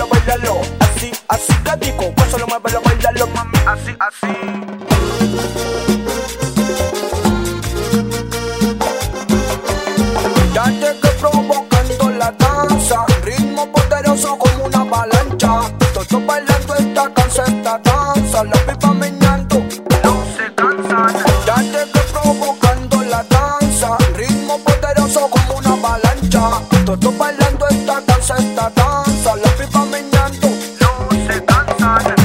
muévelo, bailalo. Así, así, gatico, gózalo, muévelo, bailalo, mami. Así, así. Ya llegué provocando la danza, ritmo poderoso como una avalancha. Todos bailando esta danza, la pipa meñando, no se cansan. Ya llegué provocando la danza, ritmo poderoso como una avalancha. Todos bailando esta danza, la pipa meñando, no se cansan.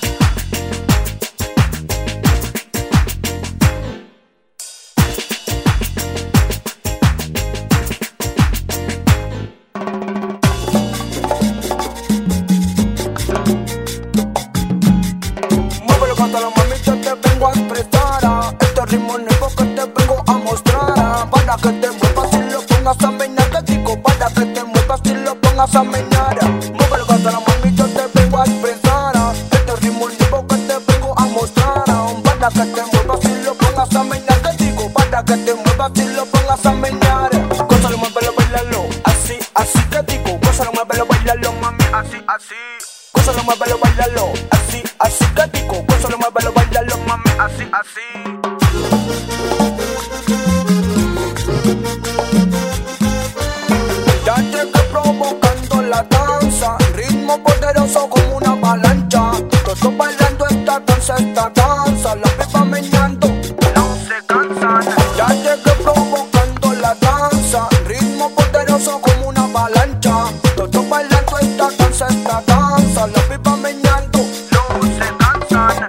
Cántalo, mami, yo te vengo a expresar este ritmo nuevo que te vengo a mostrar. Para que te muevas y lo pongas a menear, te digo, para que te muevas y lo pongas a menear. Muévelo, cántalo, mami, yo te vengo a expresar este ritmo nuevo que te vengo a mostrar. Para que te muevas y lo pongas a menear, te digo, para que te muevas y lo pongas a menear. Gózalo, muévelo, bailalo, así, así, te digo, gózalo, muévelo, bailalo, mami, así, así. Gózalo, muévelo, bailalo, así, así, gatico. Gózalo, muévelo, bailalo, mami, así, así. Ya llegué provocando la danza, ritmo poderoso como una avalancha. Todos bailando esta danza, la pipa meñando, no se cansan. Ya llegué provocando la danza, ritmo poderoso como una avalancha. Todos bailando esta danza, la pipa meñando, no se cansan.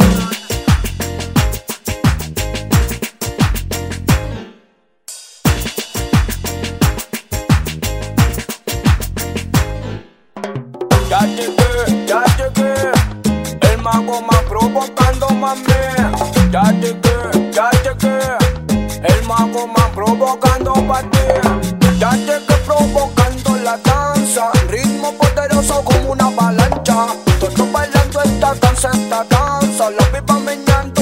Ya llegué, el mago más provocando, mami. Ya llegué, el mago más provocando pa' ti. Ya llegué provocando la danza, ritmo poderoso como una avalancha. Todos bailando esta danza, la pipa meñando.